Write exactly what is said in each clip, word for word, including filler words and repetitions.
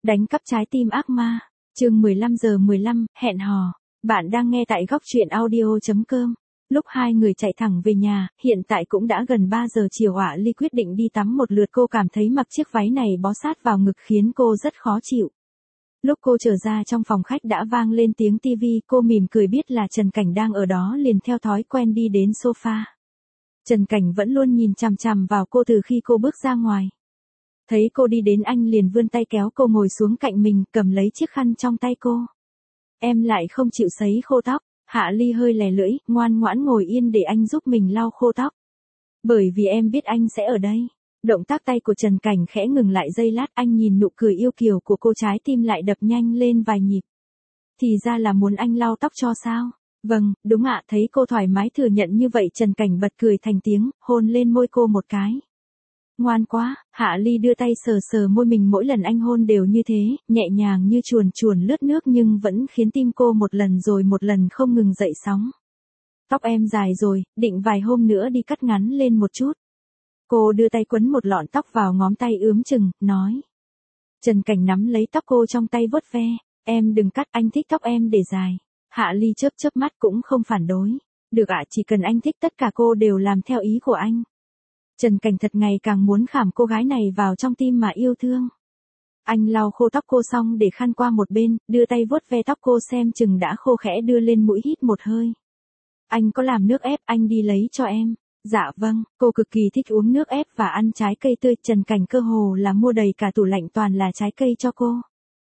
Đánh cắp trái tim ác ma. Chương mười lăm giờ mười lăm, hẹn hò. Bạn đang nghe tại góc truyện audio chấm com. Lúc hai người chạy thẳng về nhà, hiện tại cũng đã gần ba giờ chiều ạ. Ly quyết định đi tắm một lượt. Cô cảm thấy mặc chiếc váy này bó sát vào ngực khiến cô rất khó chịu. Lúc cô trở ra trong phòng khách đã vang lên tiếng tivi, cô mỉm cười biết là Trần Cảnh đang ở đó liền theo thói quen đi đến sofa. Trần Cảnh vẫn luôn nhìn chằm chằm vào cô từ khi cô bước ra ngoài. Thấy cô đi đến anh liền vươn tay kéo cô ngồi xuống cạnh mình, cầm lấy chiếc khăn trong tay cô. Em lại không chịu sấy khô tóc. Hạ Ly hơi lè lưỡi, ngoan ngoãn ngồi yên để anh giúp mình lau khô tóc. Bởi vì em biết anh sẽ ở đây. Động tác tay của Trần Cảnh khẽ ngừng lại giây lát, anh nhìn nụ cười yêu kiều của cô, trái tim lại đập nhanh lên vài nhịp. Thì ra là muốn anh lau tóc cho sao? Vâng, đúng ạ. Thấy cô thoải mái thừa nhận như vậy, Trần Cảnh bật cười thành tiếng, hôn lên môi cô một cái. Ngoan quá. Hạ Ly đưa tay sờ sờ môi mình, mỗi lần anh hôn đều như thế, nhẹ nhàng như chuồn chuồn lướt nước nhưng vẫn khiến tim cô một lần rồi một lần không ngừng dậy sóng. Tóc em dài rồi, định vài hôm nữa đi cắt ngắn lên một chút. Cô đưa tay quấn một lọn tóc vào ngón tay ướm chừng, nói. Trần Cảnh nắm lấy tóc cô trong tay vuốt ve. Em đừng cắt, anh thích tóc em để dài. Hạ Ly chớp chớp mắt cũng không phản đối. Được ạ, chỉ cần anh thích tất cả cô đều làm theo ý của anh. Trần Cảnh thật ngày càng muốn khảm cô gái này vào trong tim mà yêu thương. Anh lau khô tóc cô xong để khăn qua một bên, đưa tay vuốt ve tóc cô xem chừng đã khô khẽ đưa lên mũi hít một hơi. Anh có làm nước ép, anh đi lấy cho em. Dạ vâng, cô cực kỳ thích uống nước ép và ăn trái cây tươi. Trần Cảnh cơ hồ là mua đầy cả tủ lạnh toàn là trái cây cho cô.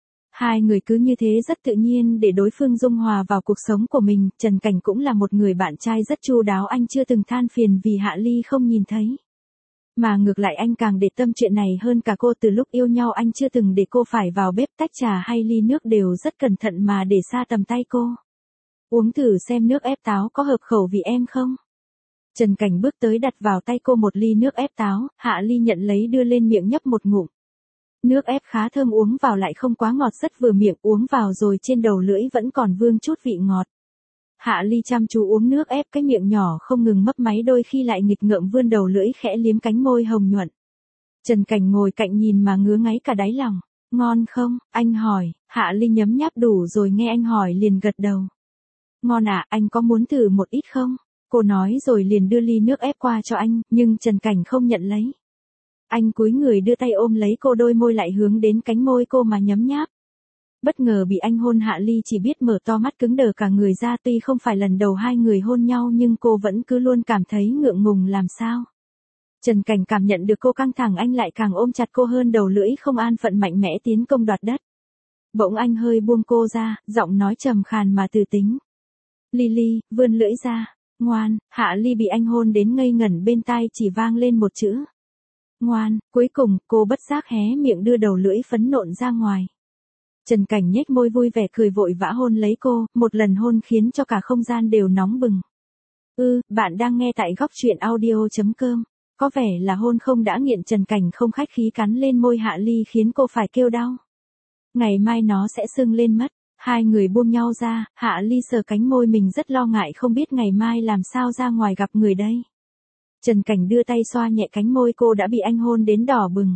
Hai người cứ như thế rất tự nhiên để đối phương dung hòa vào cuộc sống của mình. Trần Cảnh cũng là một người bạn trai rất chu đáo, anh chưa từng than phiền vì Hạ Ly không nhìn thấy. Mà ngược lại anh càng để tâm chuyện này hơn cả cô. Từ lúc yêu nhau anh chưa từng để cô phải vào bếp tách trà hay ly nước, đều rất cẩn thận mà để xa tầm tay cô. Uống thử xem nước ép táo có hợp khẩu vị em không? Trần Cảnh bước tới đặt vào tay cô một ly nước ép táo, Hạ Ly nhận lấy đưa lên miệng nhấp một ngụm. Nước ép khá thơm, uống vào lại không quá ngọt, rất vừa miệng, uống vào rồi trên đầu lưỡi vẫn còn vương chút vị ngọt. Hạ Ly chăm chú uống nước ép, cái miệng nhỏ không ngừng mấp máy, đôi khi lại nghịch ngợm vươn đầu lưỡi khẽ liếm cánh môi hồng nhuận. Trần Cảnh ngồi cạnh nhìn mà ngứa ngáy cả đáy lòng. Ngon không? Anh hỏi. Hạ Ly nhấm nháp đủ rồi nghe anh hỏi liền gật đầu. Ngon ạ, à, anh có muốn thử một ít không? Cô nói rồi liền đưa ly nước ép qua cho anh, nhưng Trần Cảnh không nhận lấy. Anh cúi người đưa tay ôm lấy cô, đôi môi lại hướng đến cánh môi cô mà nhấm nháp. Bất ngờ bị anh hôn, Hạ Ly chỉ biết mở to mắt cứng đờ cả người ra. Tuy không phải lần đầu hai người hôn nhau nhưng cô vẫn cứ luôn cảm thấy ngượng ngùng làm sao. Trần Cảnh cảm nhận được cô căng thẳng, anh lại càng ôm chặt cô hơn, đầu lưỡi không an phận mạnh mẽ tiến công đoạt đất. Bỗng anh hơi buông cô ra, giọng nói trầm khàn mà từ tính. Ly Ly, vươn lưỡi ra. Ngoan. Hạ Ly bị anh hôn đến ngây ngẩn, bên tai chỉ vang lên một chữ. Ngoan. Cuối cùng, cô bất giác hé miệng đưa đầu lưỡi phấn nộn ra ngoài. Trần Cảnh nhếch môi vui vẻ cười vội vã hôn lấy cô, một lần hôn khiến cho cả không gian đều nóng bừng. Ừ, bạn đang nghe tại góc truyện audio chấm com. Có vẻ là hôn không đã nghiện. Trần Cảnh không khách khí cắn lên môi Hạ Ly khiến cô phải kêu đau. Ngày mai nó sẽ sưng lên mất. Hai người buông nhau ra, Hạ Ly sờ cánh môi mình rất lo ngại không biết ngày mai làm sao ra ngoài gặp người đây. Trần Cảnh đưa tay xoa nhẹ cánh môi cô đã bị anh hôn đến đỏ bừng.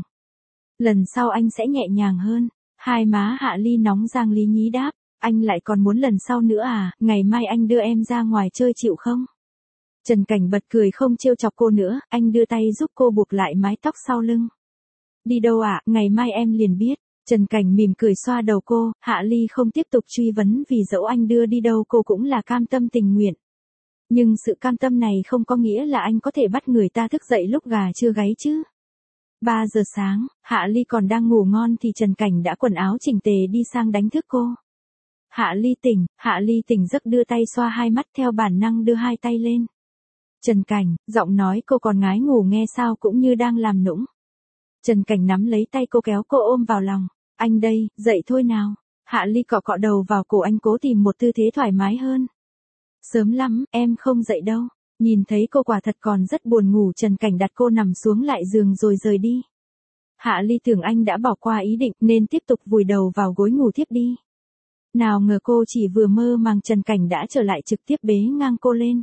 Lần sau anh sẽ nhẹ nhàng hơn. Hai má Hạ Ly nóng rang lý nhí đáp. Anh lại còn muốn lần sau nữa à? Ngày mai anh đưa em ra ngoài chơi chịu không? Trần Cảnh bật cười không trêu chọc cô nữa, anh đưa tay giúp cô buộc lại mái tóc sau lưng. Đi đâu ạ? À? Ngày mai em liền biết. Trần Cảnh mỉm cười xoa đầu cô. Hạ Ly không tiếp tục truy vấn vì dẫu anh đưa đi đâu cô cũng là cam tâm tình nguyện. Nhưng sự cam tâm này không có nghĩa là anh có thể bắt người ta thức dậy lúc gà chưa gáy chứ. ba giờ sáng, Hạ Ly còn đang ngủ ngon thì Trần Cảnh đã quần áo chỉnh tề đi sang đánh thức cô. Hạ Ly tỉnh. Hạ Ly tỉnh giấc đưa tay xoa hai mắt, theo bản năng đưa hai tay lên. Trần Cảnh, giọng nói cô còn ngái ngủ nghe sao cũng như đang làm nũng. Trần Cảnh nắm lấy tay cô kéo cô ôm vào lòng. Anh đây, dậy thôi nào. Hạ Ly cọ cọ đầu vào cổ anh, cố tìm một tư thế thoải mái hơn. Sớm lắm, em không dậy đâu. Nhìn thấy cô quả thật còn rất buồn ngủ, Trần Cảnh đặt cô nằm xuống lại giường rồi rời đi. Hạ Ly tưởng anh đã bỏ qua ý định nên tiếp tục vùi đầu vào gối ngủ thiếp đi. Nào ngờ cô chỉ vừa mơ màng Trần Cảnh đã trở lại trực tiếp bế ngang cô lên.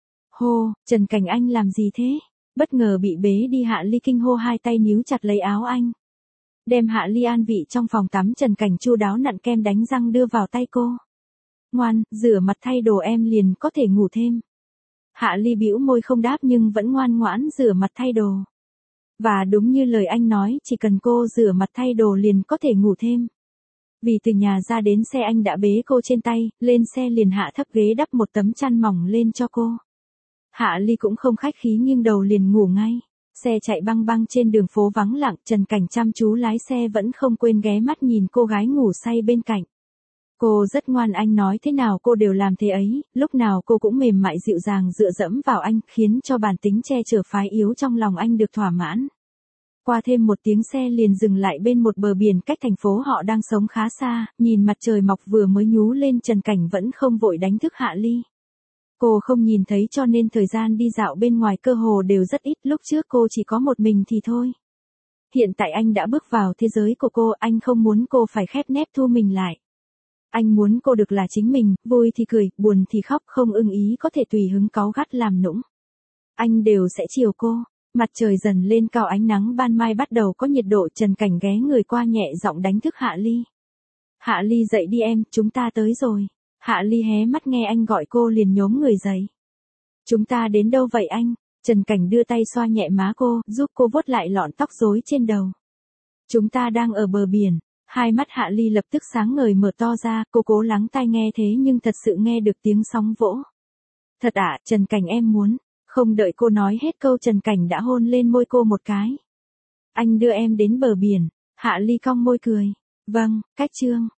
Hô, Trần Cảnh anh làm gì thế? Bất ngờ bị bế đi, Hạ Ly kinh hô, hai tay níu chặt lấy áo anh. Đem Hạ Ly an vị trong phòng tắm, Trần Cảnh chu đáo nặn kem đánh răng đưa vào tay cô. Ngoan, rửa mặt thay đồ em liền có thể ngủ thêm. Hạ Ly bĩu môi không đáp nhưng vẫn ngoan ngoãn rửa mặt thay đồ. Và đúng như lời anh nói, chỉ cần cô rửa mặt thay đồ liền có thể ngủ thêm. Vì từ nhà ra đến xe anh đã bế cô trên tay, lên xe liền hạ thấp ghế đắp một tấm chăn mỏng lên cho cô. Hạ Ly cũng không khách khí nghiêng đầu liền ngủ ngay. Xe chạy băng băng trên đường phố vắng lặng, Trần Cảnh chăm chú lái xe vẫn không quên ghé mắt nhìn cô gái ngủ say bên cạnh. Cô rất ngoan, anh nói thế nào cô đều làm thế ấy, lúc nào cô cũng mềm mại dịu dàng dựa dẫm vào anh, khiến cho bản tính che chở phái yếu trong lòng anh được thỏa mãn. Qua thêm một tiếng xe liền dừng lại bên một bờ biển cách thành phố họ đang sống khá xa, nhìn mặt trời mọc vừa mới nhú lên, Trần Cảnh vẫn không vội đánh thức Hạ Ly. Cô không nhìn thấy cho nên thời gian đi dạo bên ngoài cơ hồ đều rất ít, lúc trước cô chỉ có một mình thì thôi. Hiện tại anh đã bước vào thế giới của cô, anh không muốn cô phải khép nép thu mình lại. Anh muốn cô được là chính mình, vui thì cười, buồn thì khóc, không ưng ý có thể tùy hứng cáu gắt làm nũng. Anh đều sẽ chiều cô. Mặt trời dần lên cao, ánh nắng ban mai bắt đầu có nhiệt độ, Trần Cảnh ghé người qua nhẹ giọng đánh thức Hạ Ly. Hạ Ly dậy đi em, chúng ta tới rồi. Hạ Ly hé mắt nghe anh gọi cô liền nhốm người dậy. Chúng ta đến đâu vậy anh? Trần Cảnh đưa tay xoa nhẹ má cô, giúp cô vuốt lại lọn tóc rối trên đầu. Chúng ta đang ở bờ biển. Hai mắt Hạ Ly lập tức sáng ngời mở to ra, cô cố lắng tai nghe thế nhưng thật sự nghe được tiếng sóng vỗ. Thật ạ, à, Trần Cảnh em muốn. Không đợi cô nói hết câu, Trần Cảnh đã hôn lên môi cô một cái. Anh đưa em đến bờ biển. Hạ Ly cong môi cười. Vâng, cách chương.